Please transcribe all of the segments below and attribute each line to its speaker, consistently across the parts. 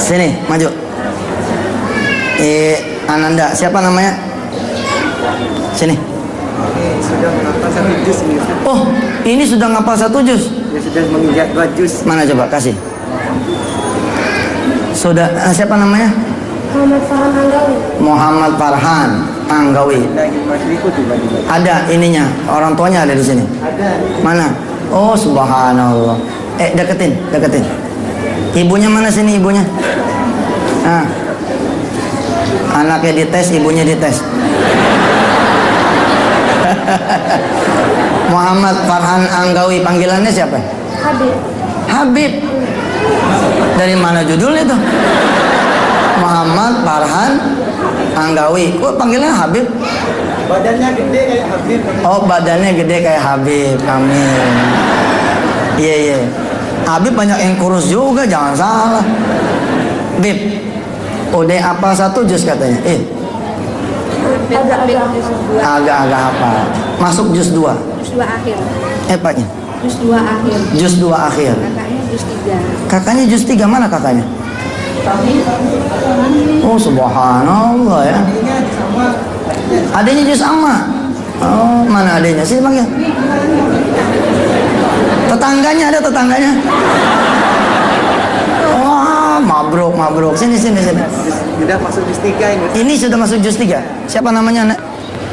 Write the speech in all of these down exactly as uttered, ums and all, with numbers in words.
Speaker 1: Sini, maju. Eh, Ananda, siapa namanya? Sini.
Speaker 2: Ini sudah menghafal satu juz ini.
Speaker 1: Oh, ini sudah ngapal satu juz.
Speaker 2: Ya sudah menginjak dua juz.
Speaker 1: Mana coba kasih. Sudah, eh, siapa namanya?
Speaker 3: Muhammad Farhan Anggawi.
Speaker 1: Muhammad Farhan Anggawi.
Speaker 2: Lagi masih ikut juga.
Speaker 1: Ada ininya, orang tuanya ada di sini.
Speaker 2: Ada.
Speaker 1: Mana? Oh, subhanallah. Eh, deketin, deketin. Ibunya mana sini ibunya? Nah. Anaknya dites, ibunya dites. Muhammad Farhan Anggawi, panggilannya siapa?
Speaker 3: Habib.
Speaker 1: Habib. Dari mana judulnya tuh? Muhammad Farhan Anggawi. Kok panggilannya Habib?
Speaker 2: Badannya gede kayak Habib.
Speaker 1: Oh, badannya gede kayak Habib. Amin. Iya, iya. Habib banyak yang kurus juga, jangan salah. Bib, udah apa satu juz katanya? Eh,
Speaker 3: Agak-agak.
Speaker 1: agak-agak apa? Masuk juz dua.
Speaker 3: Juz dua akhir.
Speaker 1: Eh, paknya?
Speaker 3: Juz dua akhir.
Speaker 1: Juz dua akhir.
Speaker 3: Kakaknya juz tiga.
Speaker 1: Kakaknya juz tiga, mana kakaknya? Oh, subhanallah ya. Adanya juz amma. Oh, mana adanya? Sini panggil. Tetangganya ada tetangganya. Wah, mabruk, mabruk. Sini, sini, sini.
Speaker 2: Sudah masuk juz tiga ini.
Speaker 1: Ini sudah masuk juz tiga. Siapa namanya, Nak?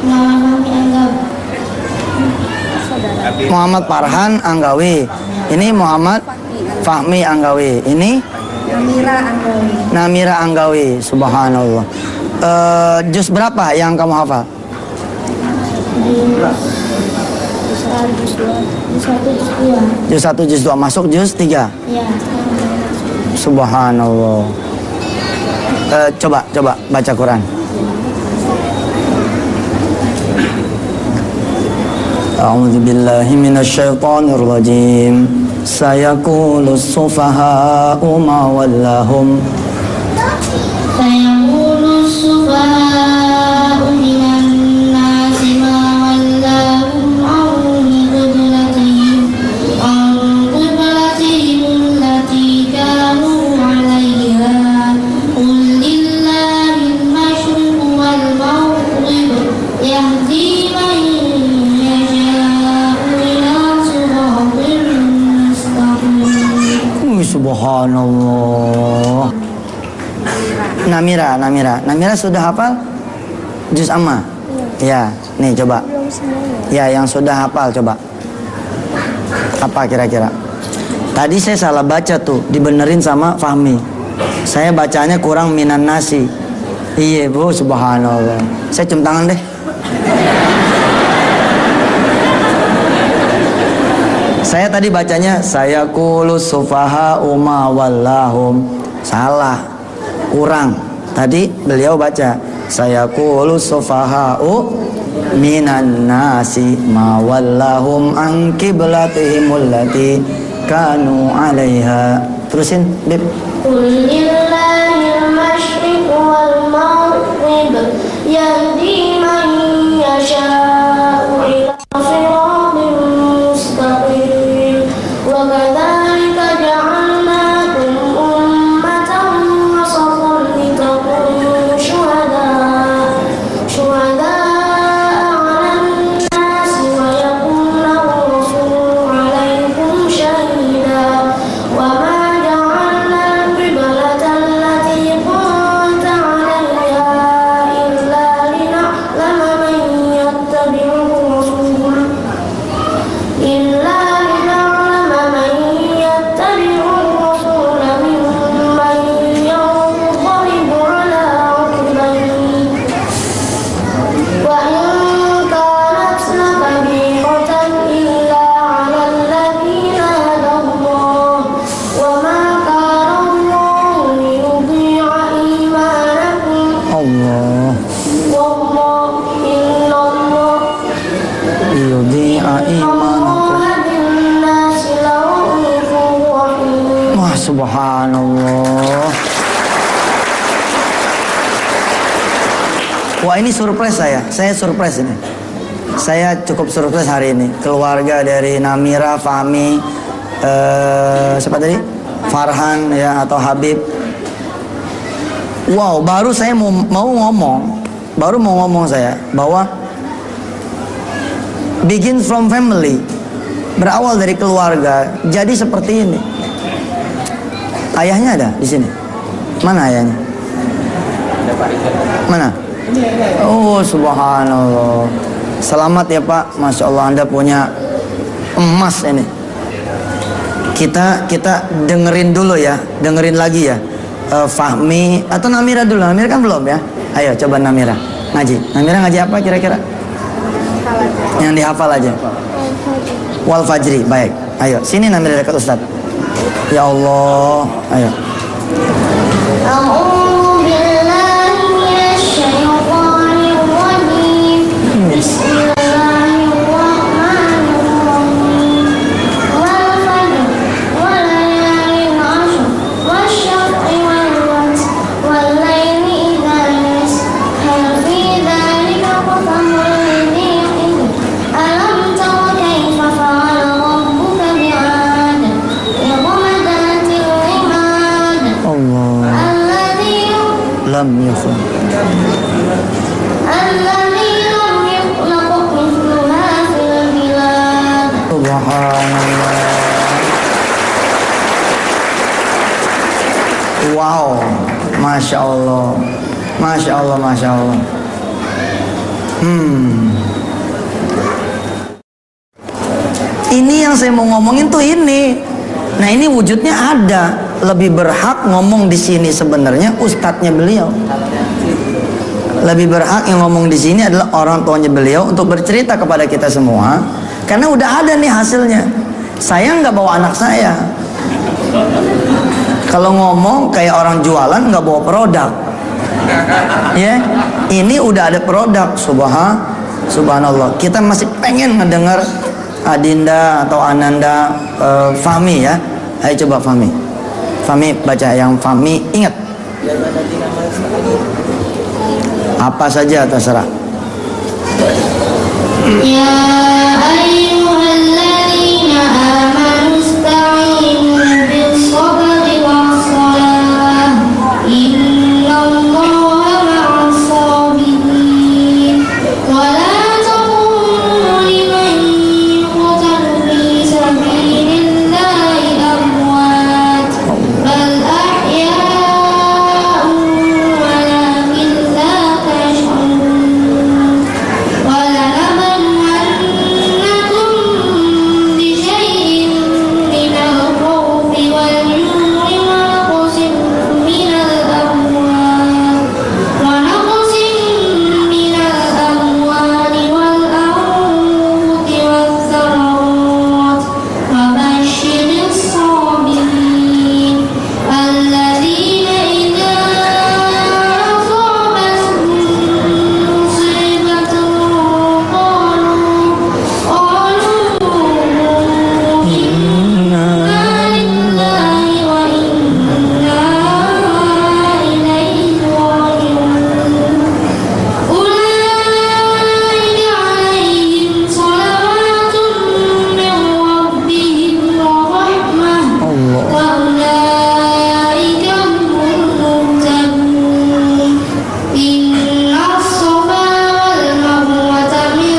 Speaker 1: Muhammad Farhan Anggawi. Ini Muhammad Fahmi Anggawi. Ini
Speaker 3: Namira Anggawi.
Speaker 1: Namira Anggawi. Subhanallah. Uh, juz berapa yang kamu hafal?
Speaker 3: Juz dua. Juz satu, juz dua.
Speaker 1: Juz satu, juz dua. Masuk juz tiga.
Speaker 3: Iya.
Speaker 1: Subhanallah. Uh, coba, coba baca Quran. A'udzu billahi minasyaitonir rajim. Sayaqulu as-sufaha'u ma wallahum.
Speaker 3: Sayaqulu as-sufaha'u minan nasi ma wallahum 'an qiblatihim an qiblatihim allati kanu 'alayha qul lillahi al-mashriq wal maghrib yahdi man yasha'u ila siratin mustaqim.
Speaker 1: Subhanallah. Namira, Namira, Namira sudah hafal juz amma? Ya, nih coba. Ya, yang sudah hafal coba. Apa kira-kira? Tadi saya salah baca tuh, dibenerin sama Fahmi. Saya bacanya kurang minan nasi. Iya bu, subhanallah. Saya cium tangan deh. Saya tadi bacanya saya kulus sufaha umma wallahum. Salah, kurang. Tadi beliau baca saya kulus sufaha minan nasi ma wallahum an qiblatihim allati kanu 'alaiha. Terusin, Bib.
Speaker 3: Qul lillahil masyriq wal maghrib yahdi man yasha'u ila siratin mustaqim wa kadzalika ja'alnakum ummatan wasatan litakunu syuhada'a syuhada'a 'alan nasi wa yakuna rasulu 'alaikum syahida wa ma
Speaker 1: subhanallah. Wah, ini surprise saya. Saya surprise ini. Saya cukup surprise hari ini. Keluarga dari Namira, Fahmi, uh, siapa tadi? Farhan ya atau Habib. Wow, baru saya mau, mau ngomong, baru mau ngomong saya bahwa begin from family, berawal dari keluarga. Jadi seperti ini. Ayahnya ada di sini. Mana ayahnya? Mana? Oh, subhanallah. Selamat ya Pak, masya Allah Anda punya emas ini. Kita kita dengerin dulu ya, dengerin lagi ya. Uh, Fahmi atau Namira dulu. Namira kan belum ya. Ayo coba Namira ngaji. Namira ngaji apa kira-kira? Yang dihafal aja. Wal Fajri. Baik. Ayo sini Namira dekat Ustaz. Ya Allah. Ayo. Lam yakun. Subhanallah. Wow, masya Allah, masya Allah, masya Allah. Hmm. Ini yang saya mau ngomongin tuh ini. Nah ini wujudnya ada. Lebih berhak ngomong di sini sebenarnya ustadznya beliau. Lebih berhak yang ngomong di sini adalah orang tuanya beliau untuk bercerita kepada kita semua. Karena udah ada nih hasilnya. Saya nggak bawa anak saya. Kalau ngomong kayak orang jualan nggak bawa produk. Ya, ini udah ada produk. Subhan, subhanallah. Kita masih pengen ngedengar Adinda atau Ananda uh, Fahmi ya. Ayo coba Fahmi. Fahmi baca yang Fahmi ingat. Apa saja terserah.
Speaker 3: Ya ayyuhalladzina amanu ista'inu bis-sabri was-salah. Innallaha ma'as-sabirin. Wa la taqulu liman yuqtalu fi sabilillahi amwat. Bal ahya'un walakin la tash'urun. Wa lanabluwannakum bishay'in minal khawfi wal-ju'i wa naqsin minal amwal wa naqsin minal amwali wal-anfusi wath-thamarati wa bashshiris sabirin alladzina idza asabatuhum musibatun qalu qalu inna lillahi wa inna ilaihi raji'un. Ulaika 'alaihim shalawatun min rabbihim wa rahmah
Speaker 1: Allah.
Speaker 3: wa ulaika humul muhtadun. Inna as-safa wal marwata min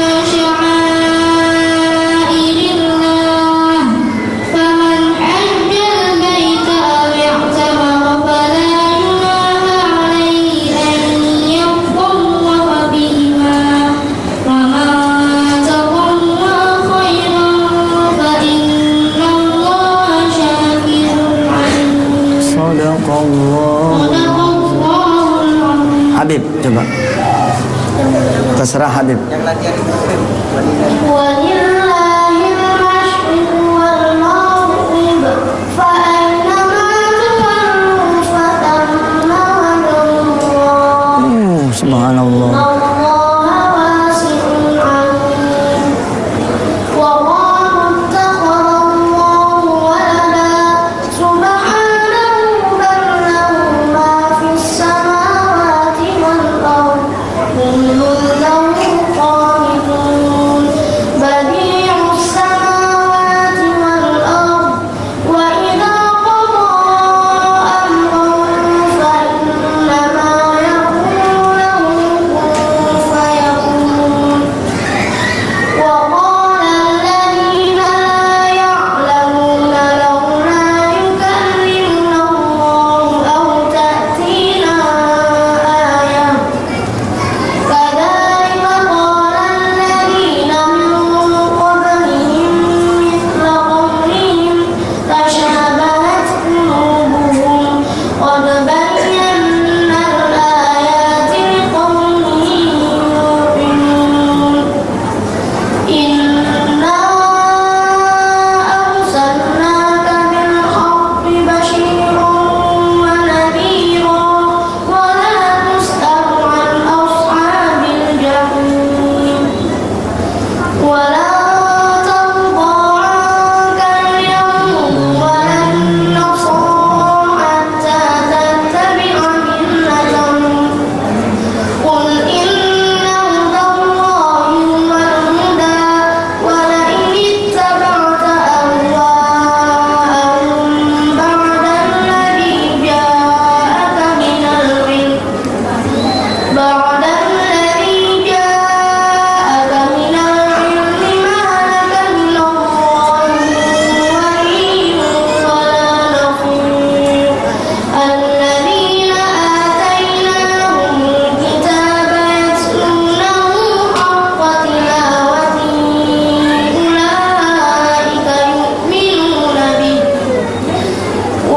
Speaker 3: sya'airillah. Faman hajjal baita aw i'tamara fala junaha 'alaihi an yatawwafa bihima. Wa man tatawwa khairan fa innallaha syakirun 'alim.
Speaker 1: Sadaqallah.
Speaker 3: Sadaqallahul 'azim.
Speaker 1: Habib coba. Terserah Habib.
Speaker 2: Yang latihan itu Madinah.
Speaker 3: Walillahil masyriq wal maghrib fa aynama tuwallu fa thamma wajhullah.
Speaker 1: Uh, subhanallah.
Speaker 3: Allaha wasi'un 'alim. Wa qalu ittakhadallahu walada subhanahu bal lahu ma fis samawati wal ardh kullun lahu qanitun. Badi'ul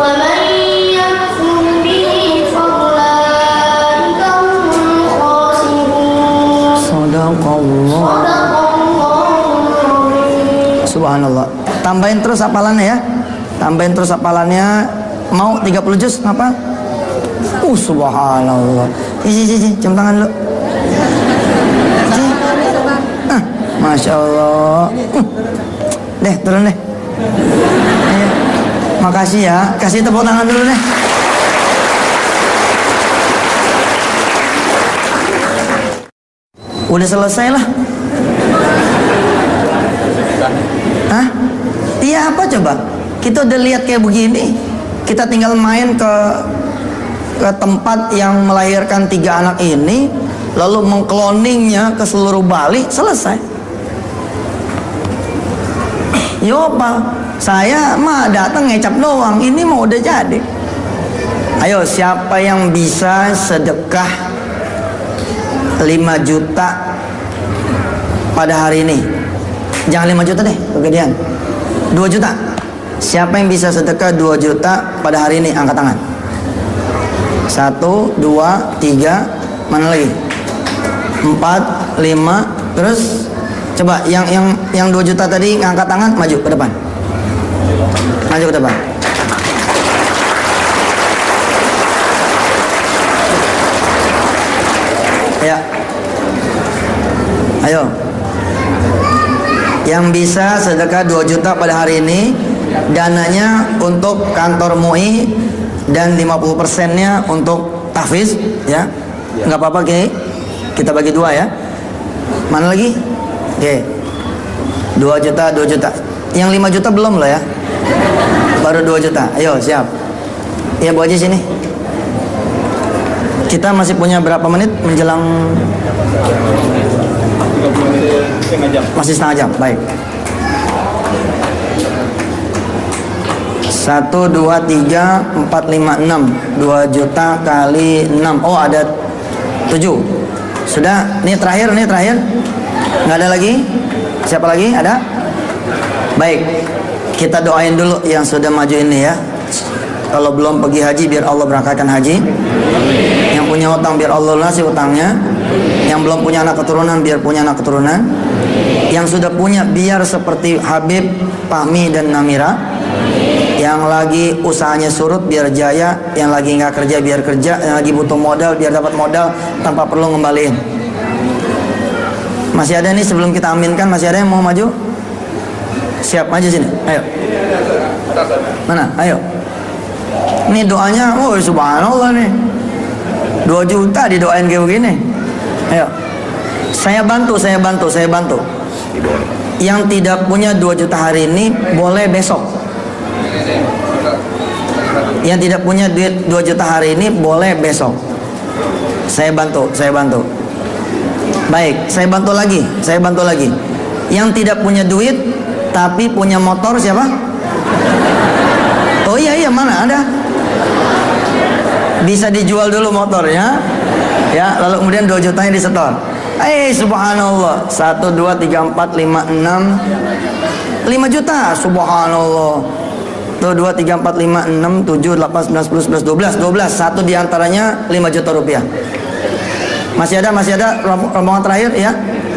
Speaker 3: ومن يكفر به فأولئك هم الخاسرون.
Speaker 1: Sadaqallah. Subhanallah. Tambahin terus hafalannya ya. Tambahin terus hafalannya. Mau tiga puluh juz apa? Uh, subhanallah. Isi, isi, isi. Cium tangan dulu. Isi. Ah, Masya Allah. Uh. Deh, turun deh. Ayo. Makasih ya. Kasih tepuk tangan dulu deh. Udah selesai lah. Hah? Iya apa coba? Kita udah lihat kayak begini. Kita tinggal main ke ke tempat yang melahirkan tiga anak ini, lalu mengkloningnya ke seluruh Bali, selesai. Yo apa? Saya mah datang ngecap doang. Ini mau udah jadi. Ayo, siapa yang bisa sedekah lima juta pada hari ini? Jangan lima juta deh, kegedean. dua juta. Siapa yang bisa sedekah dua juta pada hari ini? Angkat tangan. Satu, dua, tiga. Mana lagi? Empat, lima. Terus coba yang yang yang dua juta tadi ngangkat tangan, maju ke depan. Maju ke depan. Ya. Ayo. Yang bisa sedekah dua juta pada hari ini, dananya untuk kantor M U I dan lima puluh persennya untuk tahfiz, ya. Enggak apa-apa, Ki. Kita bagi dua ya. Mana lagi? Oke. dua juta, dua juta. Yang lima juta belum loh ya. Baru dua juta. Ayo, siap. Ya, Bu Haji sini. Kita masih punya berapa menit menjelang? Masih setengah jam. Baik. Satu, dua, tiga, empat, lima, enam. Dua juta kali enam. Oh, ada tujuh. Sudah. Ini terakhir, ini terakhir. Nggak ada lagi? Siapa lagi? Ada? Baik. Kita doain dulu yang sudah maju ini ya. Kalau belum pergi haji, biar Allah berangkatkan haji. Yang punya hutang, biar Allah lunasi hutangnya. Yang belum punya anak keturunan, biar punya anak keturunan. Yang sudah punya, biar seperti Habib, Fahmi, dan Namira. Yang lagi usahanya surut, biar jaya. Yang lagi nggak kerja, biar kerja. Yang lagi butuh modal, biar dapat modal tanpa perlu ngembaliin. Masih ada nih sebelum kita aminkan, masih ada yang mau maju? Siap, maju sini. Ayo. Mana? Ayo. Ini doanya, oh subhanallah nih. Dua juta didoain kayak begini. Ayo. Saya bantu, saya bantu, saya bantu. Yang tidak punya dua juta hari ini boleh besok. Yang tidak punya duit dua juta hari ini boleh besok. Saya bantu, saya bantu. Baik, saya bantu lagi, saya bantu lagi. Yang tidak punya duit tapi punya motor siapa? Oh iya iya, mana ada? Bisa dijual dulu motornya, ya, lalu kemudian dua jutanya disetor. Eh, subhanallah. Satu, dua, tiga, empat, lima, enam, lima juta. Subhanallah. Tuh, dua, tiga, empat, lima, enam, tujuh, delapan, sembilan, sepuluh, sebelas, dua belas, dua belas. Satu diantaranya lima juta rupiah. Masih ada, masih ada rombongan terakhir, ya.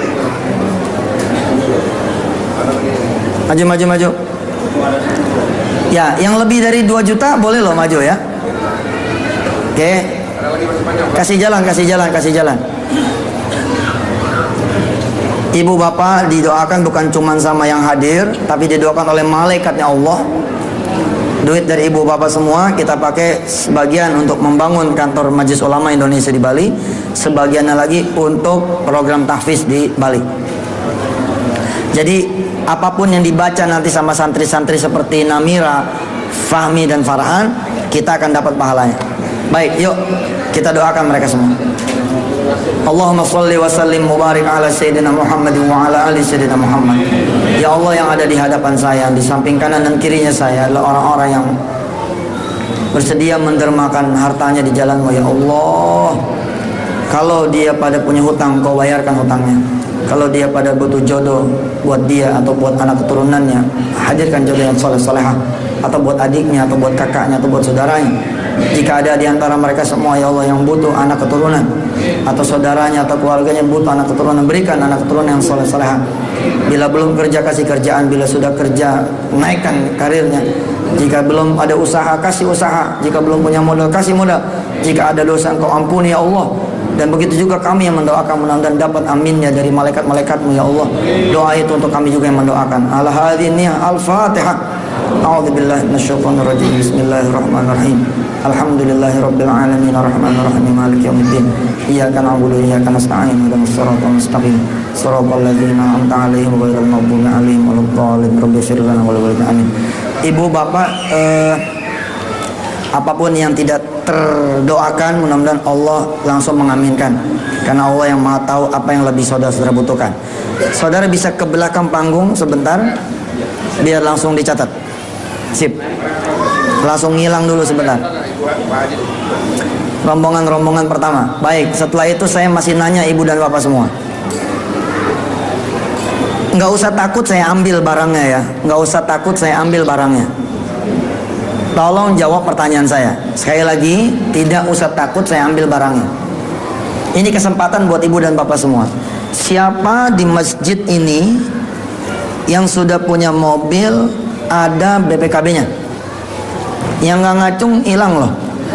Speaker 1: Maju, maju, maju. Ya, yang lebih dari dua juta boleh loh maju ya. Oke. Kasih jalan, kasih jalan, kasih jalan. Ibu bapak didoakan bukan cuma sama yang hadir, tapi didoakan oleh malaikatnya Allah. Duit dari ibu bapak semua kita pakai sebagian untuk membangun kantor Majelis Ulama Indonesia di Bali, sebagiannya lagi untuk program tahfiz di Bali. Jadi apapun yang dibaca nanti sama santri-santri seperti Namira, Fahmi, dan Farhan, kita akan dapat pahalanya. Baik, yuk kita doakan mereka semua. Allahumma salli wa sallim mubarik ala Sayyidina Muhammad wa ala ali Sayyidina Muhammad. Ya Allah, yang ada di hadapan saya, di samping kanan dan kirinya saya adalah orang-orang yang bersedia mendermakan hartanya di jalan-Mu. Ya Allah, kalau dia pada punya hutang, Kau bayarkan hutangnya. Kalau dia pada butuh jodoh buat dia atau buat anak keturunannya, hadirkan jodoh yang soleh solehah. atau buat adiknya, atau buat kakaknya, atau buat saudaranya. Jika ada di antara mereka semua ya Allah yang butuh anak keturunan, atau saudaranya atau keluarganya butuh anak keturunan, berikan anak keturunan yang soleh-soleha. Bila belum kerja, kasih kerjaan. Bila sudah kerja, naikkan karirnya. Jika belum ada usaha, kasih usaha. Jika belum punya modal, kasih modal. Jika ada dosa, Engkau ampuni ya Allah. Dan begitu juga kami yang mendoakan, mudah-mudahan dapat aminnya dari malaikat-malaikatmu ya Allah. Doa itu untuk kami juga yang mendoakan. Ala hadhihi al-Fatihah. A'udzubillahi minasyaitonir rajim. Bismillahirrahmanirrahim. Alhamdulillahirabbil alamin arrahmanir rahim maliki yaumiddin. Iyyaka na'budu wa iyyaka nasta'in ihdinas siratal mustaqim. Shiratal ladzina an'amta 'alaihim ghairil maghdubi 'alaihim waladdallin. Rabbighfir lana wa liwalidayna amin. Ibu bapak, eh, apapun yang tidak terdoakan, mudah-mudahan Allah langsung mengaminkan, karena Allah yang maha tahu apa yang lebih saudara-saudara butuhkan. Saudara bisa ke belakang panggung sebentar, biar langsung dicatat. Sip, langsung ngilang dulu sebentar. Rombongan-rombongan pertama. Baik, setelah itu saya masih nanya ibu dan bapak semua. Nggak usah takut saya ambil barangnya ya. Nggak usah takut saya ambil barangnya. Tolong jawab pertanyaan saya. Sekali lagi, tidak usah takut saya ambil barangnya. Ini kesempatan buat ibu dan bapak semua. Siapa di masjid ini yang sudah punya mobil ada B P K B-nya? Yang nggak ngacung hilang loh.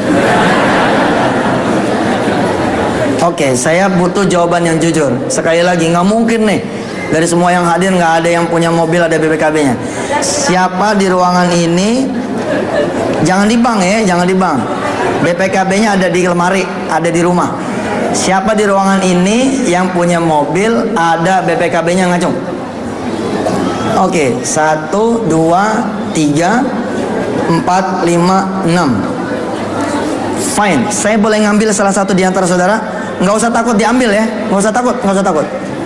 Speaker 1: Oke, saya butuh jawaban yang jujur. Sekali lagi, nggak mungkin nih dari semua yang hadir nggak ada yang punya mobil ada B P K B-nya. Siapa di ruangan ini? Jangan di bank ya, jangan di bank. B P K B-nya ada di lemari, ada di rumah. Siapa di ruangan ini yang punya mobil ada B P K B-nya ngacung? Oke, satu, dua, tiga, empat, lima, enam. Fine, saya boleh ngambil salah satu di antara saudara? Nggak usah takut diambil ya, nggak usah takut, nggak usah takut.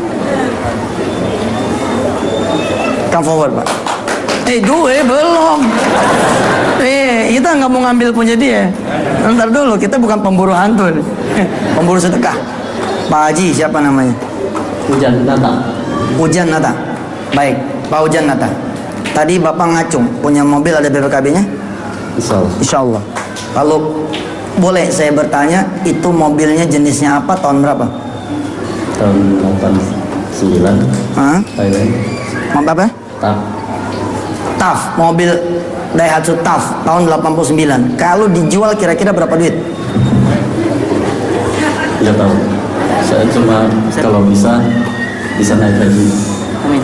Speaker 1: Come forward Pak. Eh gue belum. Eh kita nggak mau ngambil punya dia. Ntar dulu, kita bukan pemburu hantu nih. Pemburu sedekah. Pak Haji siapa namanya?
Speaker 2: Hujan Nata.
Speaker 1: Hujan Nata. Baik, Pak Hujan Nata. Tadi Bapak ngacung, punya mobil ada B P K B-nya?
Speaker 2: Insya Allah.
Speaker 1: Insya Allah. Kalau boleh saya bertanya, itu mobilnya jenisnya apa, tahun berapa?
Speaker 2: Tahun delapan sembilan.
Speaker 1: Hah?
Speaker 2: Thailand.
Speaker 1: Mobil apa?
Speaker 2: Tap.
Speaker 1: T A F, mobil Daihatsu T A F tahun delapan puluh sembilan. Kalau dijual kira-kira berapa duit?
Speaker 2: Tidak tahu. Saya cuma kalau bisa bisa naik haji.
Speaker 1: Amin.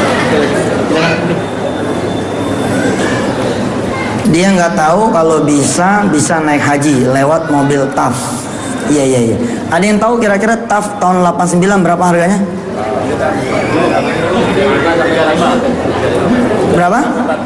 Speaker 1: Dia nggak tahu kalau bisa bisa naik haji lewat mobil T A F. Iya iya iya. Ada yang tahu kira-kira T A F tahun delapan puluh sembilan berapa harganya? Berapa?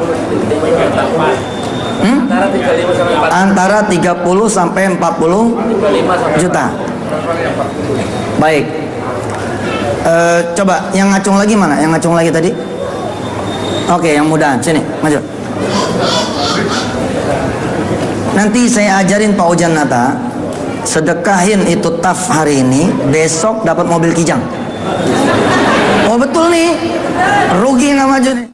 Speaker 1: Hmm? Antara tiga puluh sampai empat puluh juta. Baik. E, coba yang ngacung lagi mana? Yang ngacung lagi tadi? Oke, yang mudahan. Sini, maju. Nanti saya ajarin Pak Hujan Nata, sedekahin itu T A F hari ini, besok dapat mobil Kijang. Oh betul nih, rugi nggak maju nih.